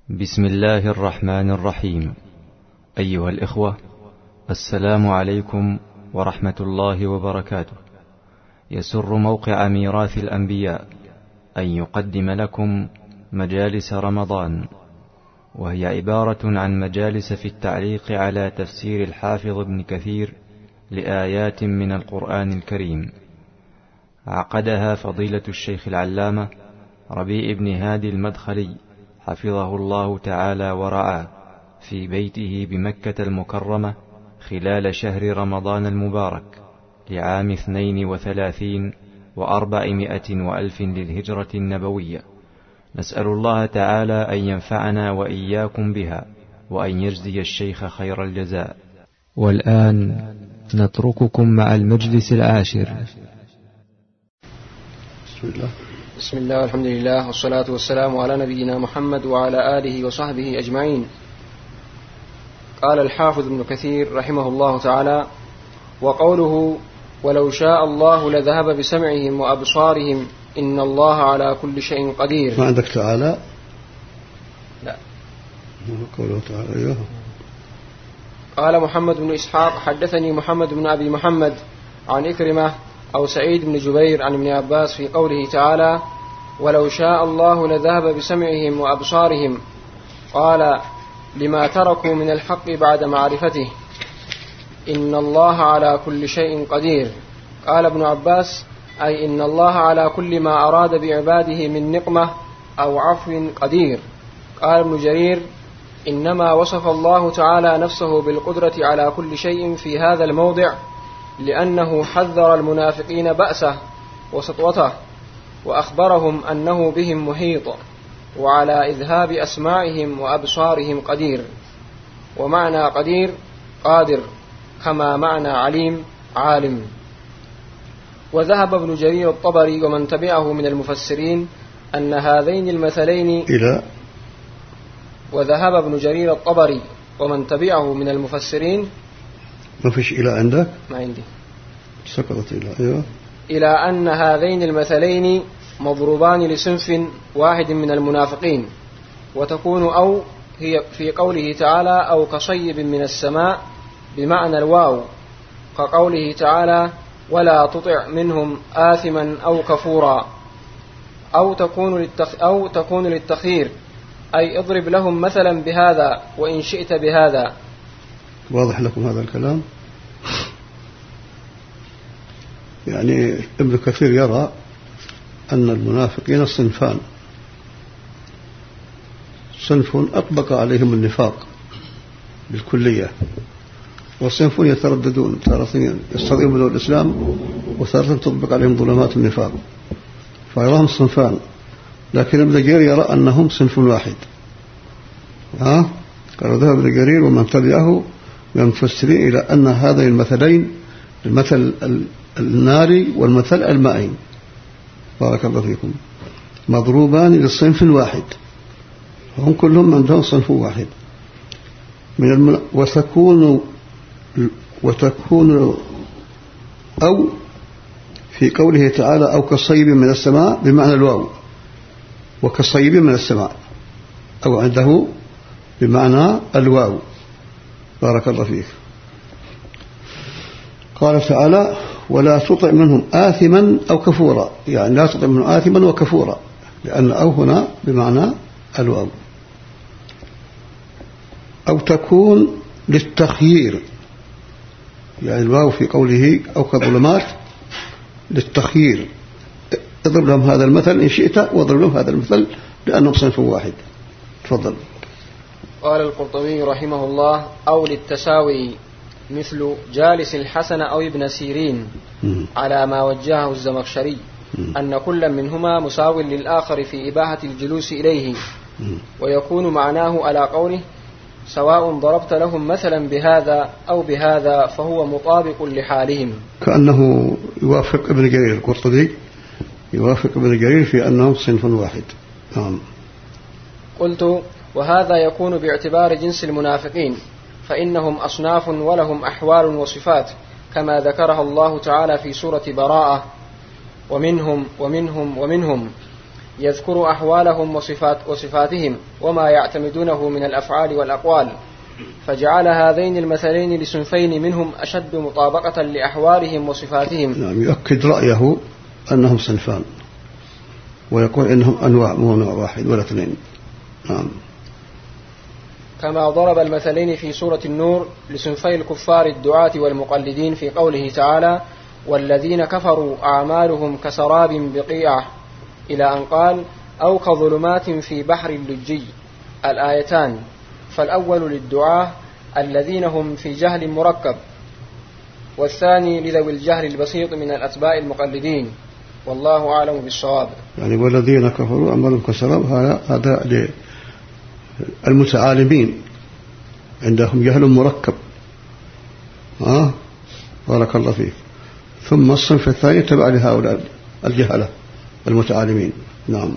بسم الله الرحمن الرحيم. أيها الإخوة، السلام عليكم ورحمة الله وبركاته. يسر موقع ميراث الأنبياء أن يقدم لكم مجالس رمضان، وهي عبارة عن مجالس في التعليق على تفسير الحافظ ابن كثير لآيات من القرآن الكريم. عقدها فضيلة الشيخ العلامة ربيع بن هادي المدخلي حفظه الله تعالى ورعاه في بيته بمكة المكرمة خلال شهر رمضان المبارك لعام 32 و400 وألف للهجرة النبوية. نسأل الله تعالى أن ينفعنا وإياكم بها، وأن يجزي الشيخ خير الجزاء. والآن نترككم مع المجلس العاشر. بسم الله والحمد لله والصلاة والسلام على نبينا محمد وعلى آله وصحبه أجمعين. قال الحافظ ابن كثير رحمه الله تعالى: وقوله ولو شاء الله لذهب بسمعهم وأبصارهم إن الله على كل شيء قدير. ما عندك تعالى؟ لا. قوله تعالى. أيوه. قال محمد بن إسحاق: حدثني محمد بن أبي محمد عن إكرمة أو سعيد بن جبير عن ابن عباس في قوله تعالى: ولو شاء الله لذهب بسمعهم وأبصارهم، قال: لما تركوا من الحق بعد معرفته إن الله على كل شيء قدير. قال ابن عباس: أي إن الله على كل ما أراد بعباده من نقمة أو عفو قدير. قال ابن جرير: إنما وصف الله تعالى نفسه بالقدرة على كل شيء في هذا الموضع لأنه حذر المنافقين بأسه وسطوته، وأخبرهم أنه بهم محيط، وعلى إذهاب أسماعهم وأبصارهم قدير. ومعنى قدير قادر، كما معنى عليم عالم. وذهب ابن جرير الطبري ومن تبعه من المفسرين أن هذين المثلين وذهب ابن جرير الطبري ومن تبعه من المفسرين. ما فيش إلى عندك؟ ما عندي. سقطت إلى. أيوه. إلى أن هذين المثلين مضروبان لصنف واحد من المنافقين، وتكون أو هي في قوله تعالى أو كصيب من السماء بمعنى الواو، كقوله تعالى ولا تطع منهم آثما أو كفورا، أو تكون للتخيير، أي اضرب لهم مثلا بهذا وإن شئت بهذا. واضح لكم هذا الكلام؟ يعني ابن كثير يرى أن المنافقين صنفان: صنف أطبق عليهم النفاق بالكلية، وصنف يترددون، تارة يستضيفون الإسلام وتارة تطبق عليهم ظلمات النفاق، فيراهم صنفان. لكن ابن جرير يرى أنهم صنف واحد. قال ذهب ابن جرير ومن تبعه من المفسرين إلى أن هذين المثلين، المثل الناري والمثل المائي، بارك الله فيكم، مضروبان للصنف واحد، هم كلهم عندهم صنف واحد. وتكون أو في قوله تعالى أو كصيب من السماء بمعنى الواو، وكصيب من السماء أو عنده بمعنى الواو، بارك الله فيك. قال تعالى ولا تطع منهم آثما أو كفورا، يعني لا تطع منهم آثما وكفورا، لأن أو هنا بمعنى الواو. أو تكون للتخيير، يعني الواو في قوله أو كظلمات للتخيير، اضرب لهم هذا المثل إن شئت واضرب لهم هذا المثل لأنهم صنف واحد. تفضل. قال القرطبي رحمه الله: أو للتساوي، مثل جالس الحسن أو ابن سيرين، على ما وجهه الزمخشري أن كل منهما مساو للآخر في إباحة الجلوس إليه. ويكون معناه على قوله سواء ضربت لهم مثلا بهذا أو بهذا فهو مطابق لحالهم، كأنه يوافق ابن جرير. القرطبي يوافق ابن جرير في أنهم صنف واحد. قلت: وهذا يكون باعتبار جنس المنافقين، فإنهم أصناف ولهم أحوال وصفات، كما ذكرها الله تعالى في سورة براءة: ومنهم ومنهم ومنهم، يذكر أحوالهم وصفاتهم وما يعتمدونه من الأفعال والأقوال، فجعل هذين المثلين لصنفين منهم أشد مطابقة لأحوالهم وصفاتهم. نعم، يؤكد رأيه أنهم صنفان، ويقول إنهم أنواع مو نوع واحد ولا اثنين. نعم. كما ضرب المثلين في سورة النور لصنفي الكفار الدعاة والمقلدين في قوله تعالى: والذين كفروا أعمالهم كسراب بقيعة، إلى أن قال: أو كظلمات في بحر اللجي، الآيتان. فالأول للدعاة الذين هم في جهل مركب، والثاني لذوي الجهل البسيط من الأتباع المقلدين، والله أعلم بالصواب. يعني والذين كفروا أعمالهم كسراب، هذا المتعالمين عندهم جهل مركب. بارك الله فيك. ثم الصنف الثاني تبع لهؤلاء الجهلة المتعالمين. نعم.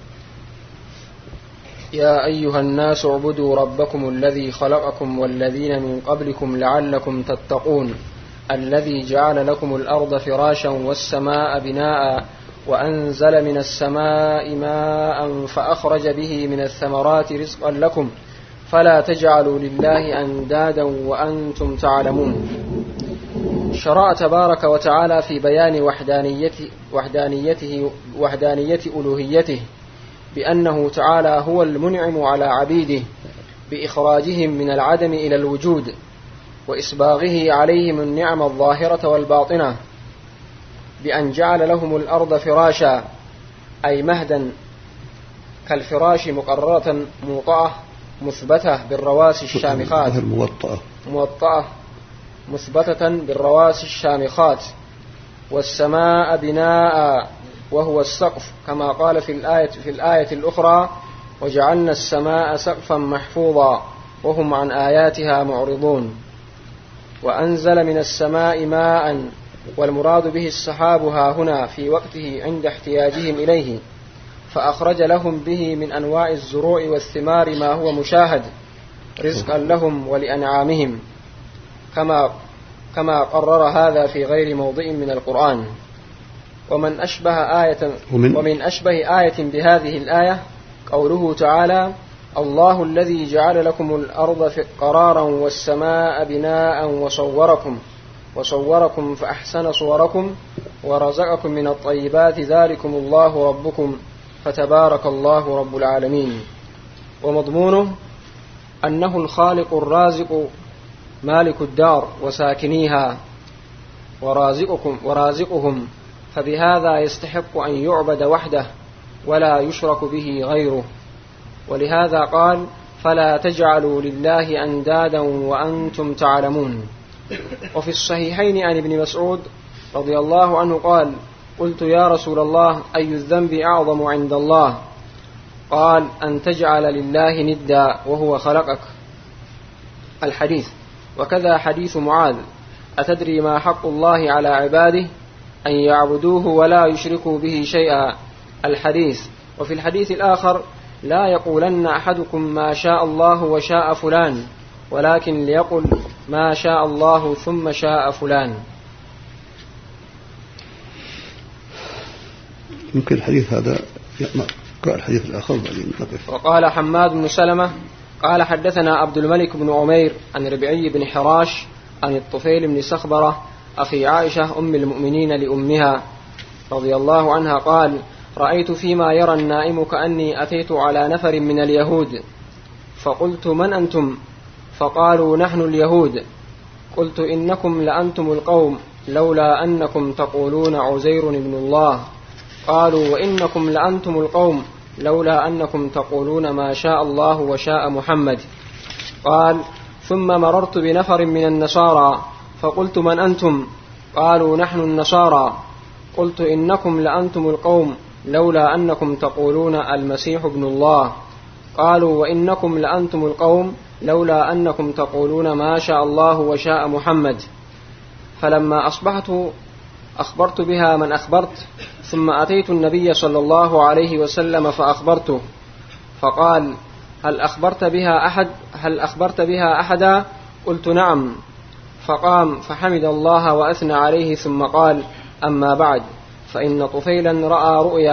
يا أيها الناس اعبدوا ربكم الذي خلقكم والذين من قبلكم لعلكم تتقون، الذي جعل لكم الأرض فراشا والسماء بناء وأنزل من السماء ماء فأخرج به من الثمرات رزقا لكم فلا تجعلوا لله أندادا وأنتم تعلمون. شرع تبارك وتعالى في بيان وحدانية ألوهيته بأنه تعالى هو المنعم على عبيده بإخراجهم من العدم إلى الوجود، وإسباغه عليهم النعم الظاهرة والباطنة، بأن جعل لهم الأرض فراشا أي مهدا كالفراش مقررة موطأة مثبتة بالرواسي الشامخات، موطأة مثبتة بالرواسي الشامخات، والسماء بناء وهو السقف، كما قال في الآية الأخرى: وجعلنا السماء سقفا محفوظا وهم عن آياتها معرضون. وأنزل من السماء ماء، والمراد به السحاب ها هنا في وقته عند احتياجهم إليه، فأخرج لهم به من أنواع الزروع والثمار ما هو مشاهد رزقا لهم ولأنعامهم، كما قرر هذا في غير موضع من القرآن. ومن أشبه آية بهذه الآية قوله تعالى: الله الذي جعل لكم الأرض قرارا والسماء بناء وصوركم فأحسن صوركم ورزقكم من الطيبات ذلكم الله ربكم فتبارك الله رب العالمين. ومضمونه أنه الخالق الرازق مالك الدار وساكنيها ورازقهم، فبهذا يستحق أن يعبد وحده ولا يشرك به غيره. ولهذا قال: فلا تجعلوا لله أندادا وأنتم تعلمون. وفي الصحيحين عن ابن مسعود رضي الله عنه قال: قلت يا رسول الله أي الذنب أعظم عند الله؟ قال: أن تجعل لله ندا وهو خلقك. الحديث. وكذا حديث معاذ: أتدري ما حق الله على عباده؟ أن يعبدوه ولا يشركوا به شيئا. الحديث. وفي الحديث الآخر: لا يقولن أحدكم ما شاء الله وشاء فلان، ولكن ليقل ما شاء الله ثم شاء فلان. يمكن الحديث هذا قال الحديث الآخر بعدين نقف. وقال حماد بن سلمة قال: حدثنا عبد الملك بن عمير عن ربعي بن حراش عن الطفيل بن سخبرة أخي عائشة أم المؤمنين لأمها رضي الله عنها قال: رأيت فيما يرى النائم كأني أتيت على نفر من اليهود فقلت: من أنتم؟ فقالوا: نحن اليهود. قلت: إنكم لأنتم القوم لولا أنكم تقولون عزير ابن الله. قالوا: وإنكم لأنتم القوم لولا أنكم تقولون ما شاء الله وشاء محمد. قال: ثم مررت بنفر من النصارى فقلت: من أنتم؟ قالوا: نحن النصارى. قلت: إنكم لأنتم القوم لولا أنكم تقولون المسيح ابن الله. قالوا: وإنكم لأنتم القوم لولا أنكم تقولون ما شاء الله وشاء محمد. فلما أصبحت أخبرت بها من أخبرت، ثم أتيت النبي صلى الله عليه وسلم فأخبرته، فقال: هل أخبرت بها أحدا؟ قلت: نعم. فقام فحمد الله وأثنى عليه ثم قال: أما بعد، فإن طفيلا رأى رؤيا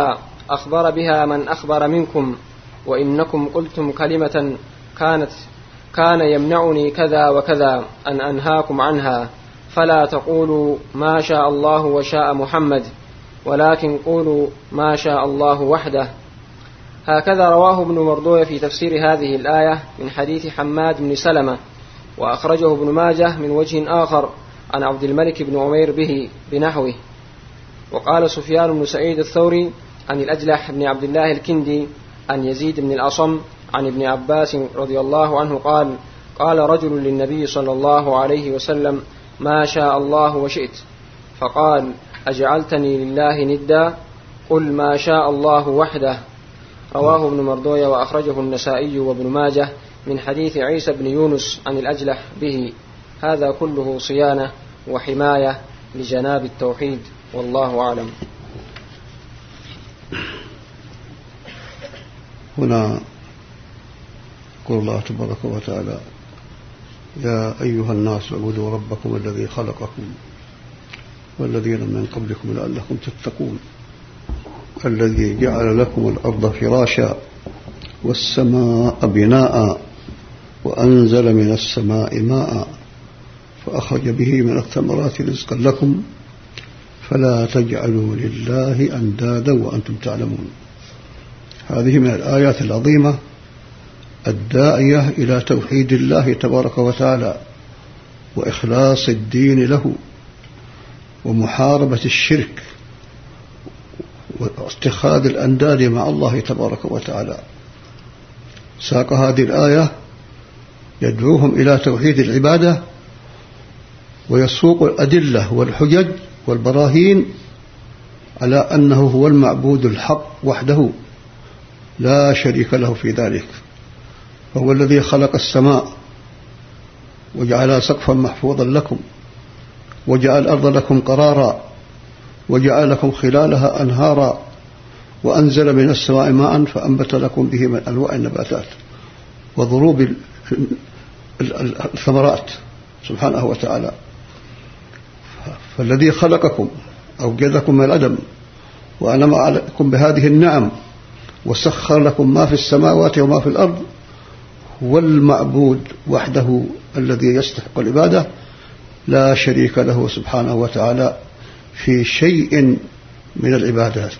أخبر بها من أخبر منكم، وإنكم قلتم كلمة كان يمنعني كذا وكذا أن أنهاكم عنها، فلا تقولوا ما شاء الله وشاء محمد، ولكن قولوا ما شاء الله وحده. هكذا رواه ابن مردوية في تفسير هذه الآية من حديث حماد بن سلمة، وأخرجه ابن ماجه من وجه آخر عن عبد الملك بن عمير به بنحوه. وقال سفيان بن سعيد الثوري عن الأجلح بن عبد الله الكندي عن يزيد بن الأصم عن ابن عباس رضي الله عنه قال: قال رجل للنبي صلى الله عليه وسلم: ما شاء الله وشئت. فقال: أجعلتني لله ندا؟ قل ما شاء الله وحده. رواه ابن مردوية وأخرجه النسائي وابن ماجه من حديث عيسى بن يونس عن الأجلح به. هذا كله صيانة وحماية لجناب التوحيد، والله أعلم. هنا يقول الله تبارك وتعالى: يا أيها الناس اعبدوا ربكم الذي خلقكم والذين من قبلكم لعلكم تتقون، الذي جعل لكم الأرض فراشا والسماء بناء وأنزل من السماء ماء فأخرج به من الثمرات رزقا لكم فلا تجعلوا لله أندادا وأنتم تعلمون. هذه من الآيات العظيمة الداعية إلى توحيد الله تبارك وتعالى وإخلاص الدين له ومحاربة الشرك واتخاذ الأنداد مع الله تبارك وتعالى. ساق هذه الآية يدعوهم إلى توحيد العبادة ويسوق الأدلة والحجج والبراهين على أنه هو المعبود الحق وحده لا شريك له في ذلك، فهو الذي خلق السماء وجعل سقفا محفوظا لكم وجعل الأرض لكم قرارا وجعل لكم خلالها أنهارا وأنزل من السماء ماء فأنبت لكم به من أنواع النباتات وضروب الثمرات سبحانه وتعالى. فالذي خلقكم أوجدكم من العدم وأنعم عليكم بهذه النعم وسخر لكم ما في السماوات وما في الأرض هو المعبود وحده الذي يستحق العبادة لا شريك له سبحانه وتعالى في شيء من العبادات.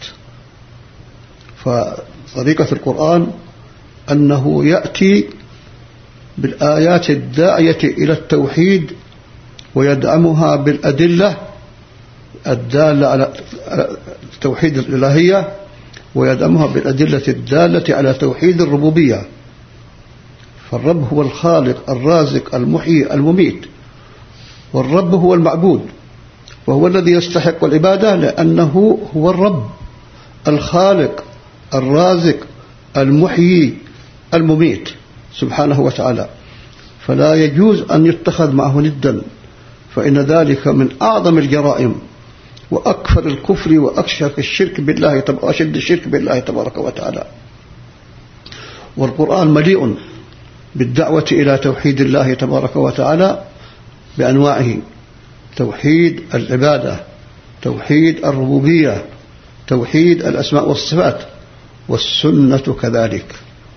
فطريقة القرآن أنه يأتي بالآيات الداعية إلى التوحيد ويدعمها بالأدلة الدالة على توحيد الإلهية ويدعمها بالأدلة الدالة على توحيد الربوبية. فالرب هو الخالق الرازق المحيي المميت، والرب هو المعبود وهو الذي يستحق العبادة لأنه هو الرب الخالق الرازق المحيي المميت سبحانه وتعالى. فلا يجوز أن يتخذ معه ندا، فإن ذلك من أعظم الجرائم وأكثر الكفر وأشد الشرك بالله تبارك وتعالى. والقرآن مليء بالدعوة إلى توحيد الله تبارك وتعالى بأنواعه: توحيد العبادة، توحيد الربوبية، توحيد الأسماء والصفات، والسنة كذلك.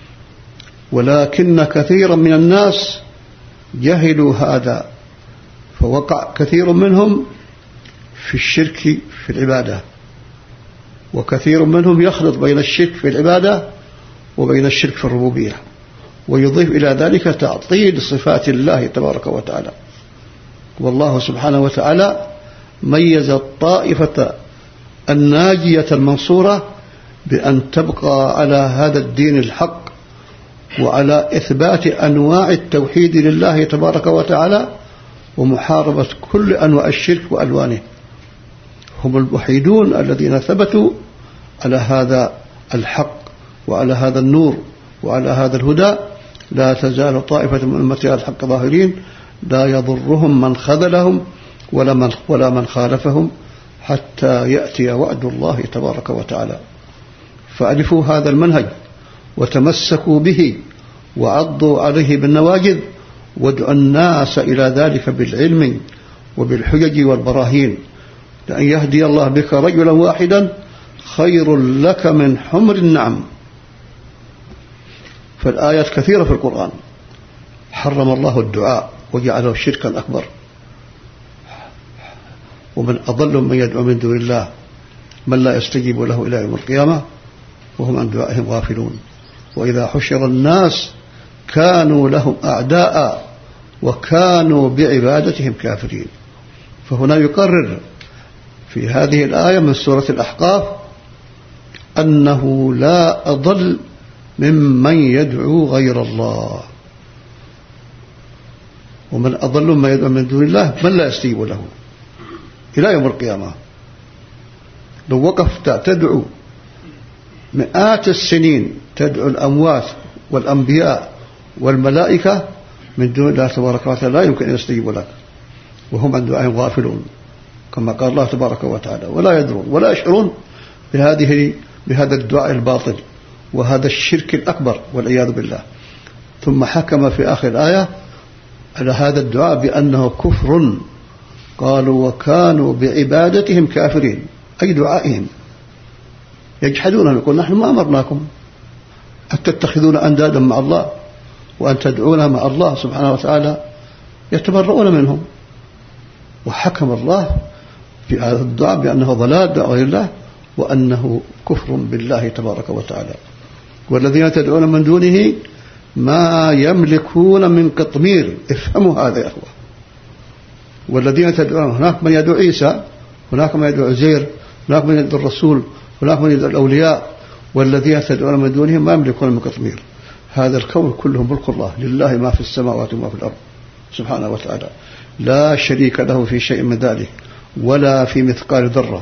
ولكن كثيرا من الناس جهلوا هذا فوقع كثير منهم في الشرك في العبادة، وكثير منهم يخلط بين الشرك في العبادة وبين الشرك في الربوبية، ويضيف إلى ذلك تعطيل صفات الله تبارك وتعالى. والله سبحانه وتعالى ميز الطائفة الناجية المنصورة بأن تبقى على هذا الدين الحق وعلى إثبات أنواع التوحيد لله تبارك وتعالى ومحاربة كل أنواع الشرك وألوانه. هم الوحيدون الذين ثبتوا على هذا الحق وعلى هذا النور وعلى هذا الهدى. لا تزال طائفة من أمتي على الحق ظاهرين لا يضرهم من خذلهم ولا من خالفهم حتى يأتي وعد الله تبارك وتعالى. فألفوا هذا المنهج وتمسكوا به وعضوا عليه بالنواجذ وادعوا الناس إلى ذلك بالعلم وبالحجج والبراهين، لأن يهدي الله بك رجلا واحدا خير لك من حمر النعم. فالآيات كثيرة في القرآن حرم الله الدعاء وجعله شركا أكبر. ومن أضل من يدعو من دون الله من لا يستجيب له إلى يوم القيامة وهم عن دعائهم غافلون. وإذا حشر الناس كانوا لهم أعداء وكانوا بعبادتهم كافرين. فهنا يقرر في هذه الآية من سورة الأحقاف أنه لا أضل ممن يدعو غير الله، ومن أضل ممن يدعو من دون الله من لا يستجيب له إلى يوم القيامة. لو وقفت تدعو مئات السنين تدعو الأموات والأنبياء والملائكة من دون الله تبارك وتعالى لا يمكن أن يستجيبوا لك، وهم عن دعائهم غافلون كما قال الله تبارك وتعالى، ولا يدرون ولا يشعرون بهذا الدعاء الباطل وهذا الشرك الأكبر والعياذ بالله. ثم حكم في آخر الآية على هذا الدعاء بأنه كفر. قالوا وكانوا بعبادتهم كافرين، أي دعائهم يجحدون، يقول نحن ما أمرناكم أن تتخذون أندادا مع الله وأن تدعون مع الله سبحانه وتعالى، يتبرؤون منهم. وحكم الله في هذا الدعاء بأنه ضلال دعوة لله وأنه كفر بالله تبارك وتعالى. والذين تدعون من دونه ما يملكون من قطمير. افهموا هذا يا أخوة. والذين تدعون، هناك من يدعو عيسى، هناك من يدعو عزير، هناك من يدعو الرسول، هناك من يدعو الأولياء. والذين تدعون من دونهم ما يملكون من قطمير. هذا الكون كله ملك الله، لله ما في السماوات وما في الأرض سبحانه وتعالى، لا شريك له في شيء من ذلك ولا في مثقال ذرة.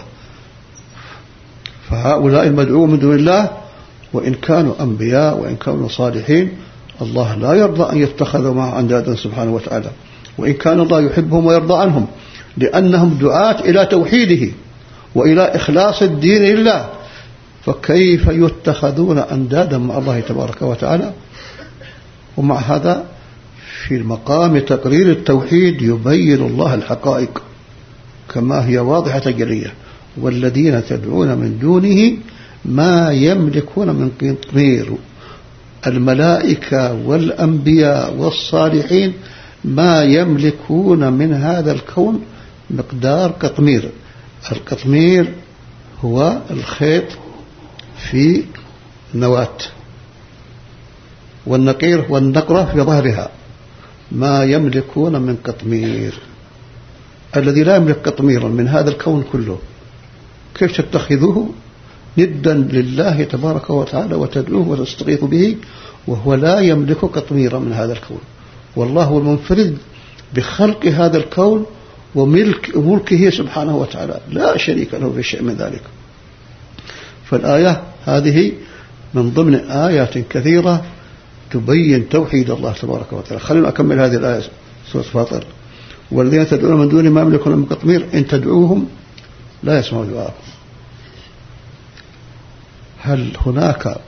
فهؤلاء المدعوون من دون الله وإن كانوا أنبياء وإن كانوا صالحين الله لا يرضى أن يتخذوا معه أندادا سبحانه وتعالى، وإن كان الله يحبهم ويرضى عنهم لأنهم دعاة إلى توحيده وإلى إخلاص الدين لله. فكيف يتخذون أندادا مع الله تبارك وتعالى؟ ومع هذا في المقام تقرير التوحيد يبين الله الحقائق كما هي واضحة جلية. والذين تدعون من دونه ما يملكون من قطمير. الملائكة والأنبياء والصالحين ما يملكون من هذا الكون مقدار قطمير. القطمير هو الخيط في نواة، والنقير والنقرة في ظهرها. ما يملكون من قطمير. الذي لا يملك قطميرا من هذا الكون كله كيف تتخذوه ندا لله تبارك وتعالى وتدعوه وتستغيث به وهو لا يملك قطميرا من هذا الكون؟ والله هو المنفرد بخلق هذا الكون وملكه سبحانه وتعالى، لا شريك له في شيء من ذلك. فالآية هذه من ضمن آيات كثيرة تبين توحيد الله تبارك وتعالى. خلينا أكمل هذه الآية سورة فاطر. والذين تدعون من دونه ما يملكون من قطمير إن تدعوهم لا يسمعوا دعاءكم. هل هناك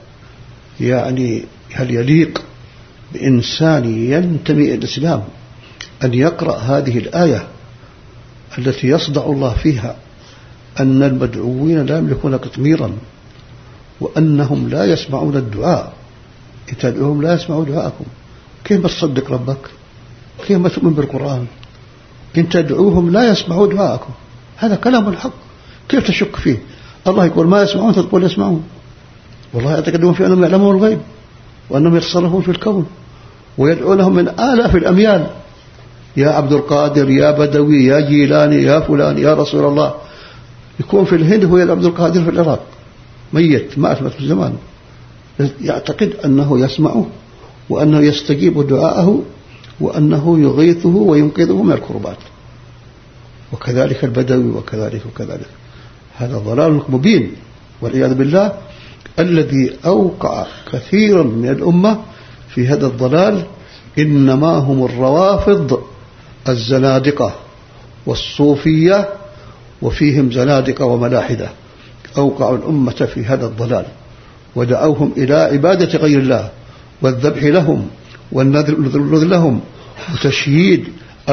هل يليق بإنسان ينتمي إلى الإسلام أن يقرأ هذه الآية التي يصدع الله فيها أن المدعوين لا يملكون قطميرا وأنهم لا يسمعون الدعاء؟ إن تدعوهم لا يسمعوا دعاءكم. كيف تصدق ربك؟ كيف تؤمن بالقرآن؟ إن تدعوهم لا يسمعوا دعاءكم، هذا كلام الحق، كيف تشك فيه؟ الله يقول ما يسمعون تقول يسمعون. والله يعتقدون في أنهم يعلمون الغيب وأنهم يتصرفون في الكون ويدعونهم من آلاف الأميال، يا عبد القادر، يا بدوي، يا جيلاني، يا فلان، يا رسول الله. يكون في الهند هو يا عبد القادر في العراق ميت ما أثبت في الزمان، يعتقد أنه يسمعه وأنه يستجيب دعاءه وأنه يغيثه وينقذه من الكربات. وكذلك البدوي وكذلك. هذا ضلال مبين والعياذ بالله. الذي أوقع كثيرا من الأمة في هذا الضلال إنما هم الروافض الزنادقة والصوفية، وفيهم زنادقة وملاحدة أوقعوا الأمة في هذا الضلال ودعوهم إلى عبادة غير الله والذبح لهم والنذر لهم وتشييد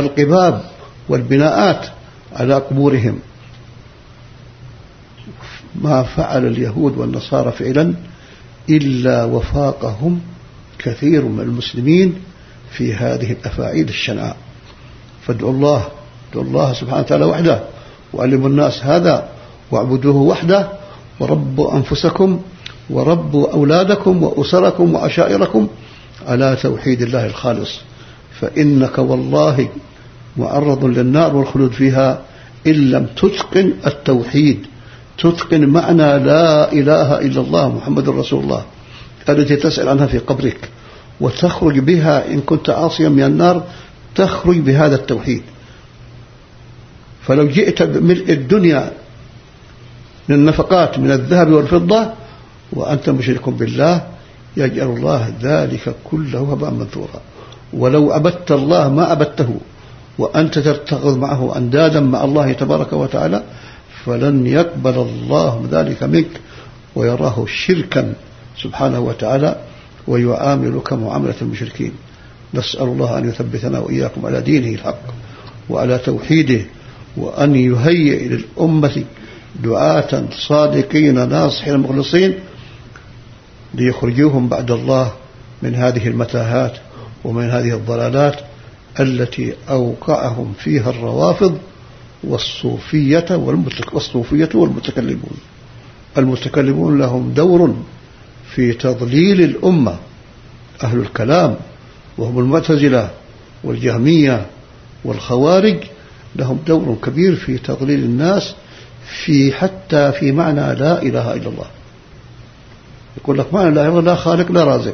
القباب والبناءات على قبورهم. ما فعل اليهود والنصارى فعلا إلا وفاقهم كثير من المسلمين في هذه الأفاعيل الشنعاء. فادعوا الله سبحانه وتعالى وحده، وعلموا الناس هذا، واعبدوه وحده، وربوا أنفسكم وربوا أولادكم وأسركم وعشائركم على توحيد الله الخالص، فإنك والله معرض للنار والخلود فيها إن لم تتقن التوحيد، تتقن معنى لا إله إلا الله محمد رسول الله التي تسأل عنها في قبرك، وتخرج بها إن كنت عاصيا من النار، تخرج بهذا التوحيد. فلو جئت بملء الدنيا من النفقات من الذهب والفضة وأنت مشرك بالله، يجعل الله ذلك كله هباء منثورا. ولو عبدت الله ما عبدته وأنت تتخذ معه أندادا مع الله تبارك وتعالى، فلن يقبل الله ذلك منك ويراه شركا سبحانه وتعالى، ويعاملك معاملة المشركين. نسأل الله أن يثبتنا وإياكم على دينه الحق وعلى توحيده، وأن يهيئ للأمة دعاة صادقين ناصحين مخلصين ليخرجوهم بعد الله من هذه المتاهات ومن هذه الضلالات التي أوقعهم فيها الروافض والصوفية والمتكلمون. المتكلمون لهم دور في تضليل الأمة، أهل الكلام وهم المعتزلة والجهمية والخوارج لهم دور كبير في تضليل الناس حتى في معنى لا إله إلا الله. يقول لك معنى لا إله إلا الله لا خالق لا رازق،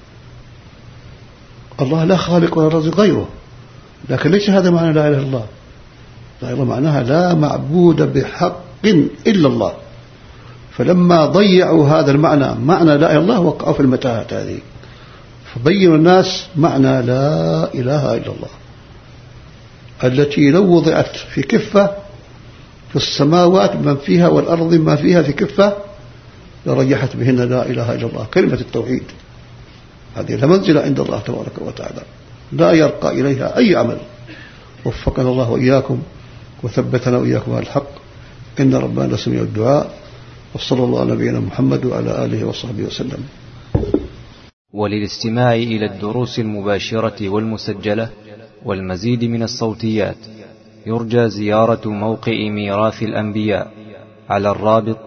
الله لا خالق ولا رازق غيره، لكن ليس هذا معنى لا إله إلا الله. لا إله معناها لا معبود بحق إلا الله. فلما ضيعوا هذا المعنى، معنى لا إله إلا الله، وقعوا في المتاهات هذه، فبينوا الناس معنى لا إله إلا الله التي لو وضعت في كفة في السماوات من فيها والأرض ما فيها في كفة لرجحت بهن لا إله إلا الله، كلمة التوحيد. هذه لمنزلة عند الله تبارك وتعالى لا يرقى إليها أي عمل. وفقنا الله وإياكم وثبتنا وإياكم على الحق، إن ربنا لسميع الدعاء. وصلى الله على نبينا محمد وعلى آله وصحبه وسلم. وللاستماع إلى الدروس المباشرة والمسجلة والمزيد من الصوتيات يرجى زيارة موقع ميراث الأنبياء على الرابط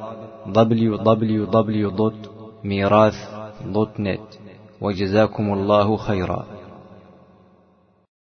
www.mirath.net. وجزاكم الله خيرا.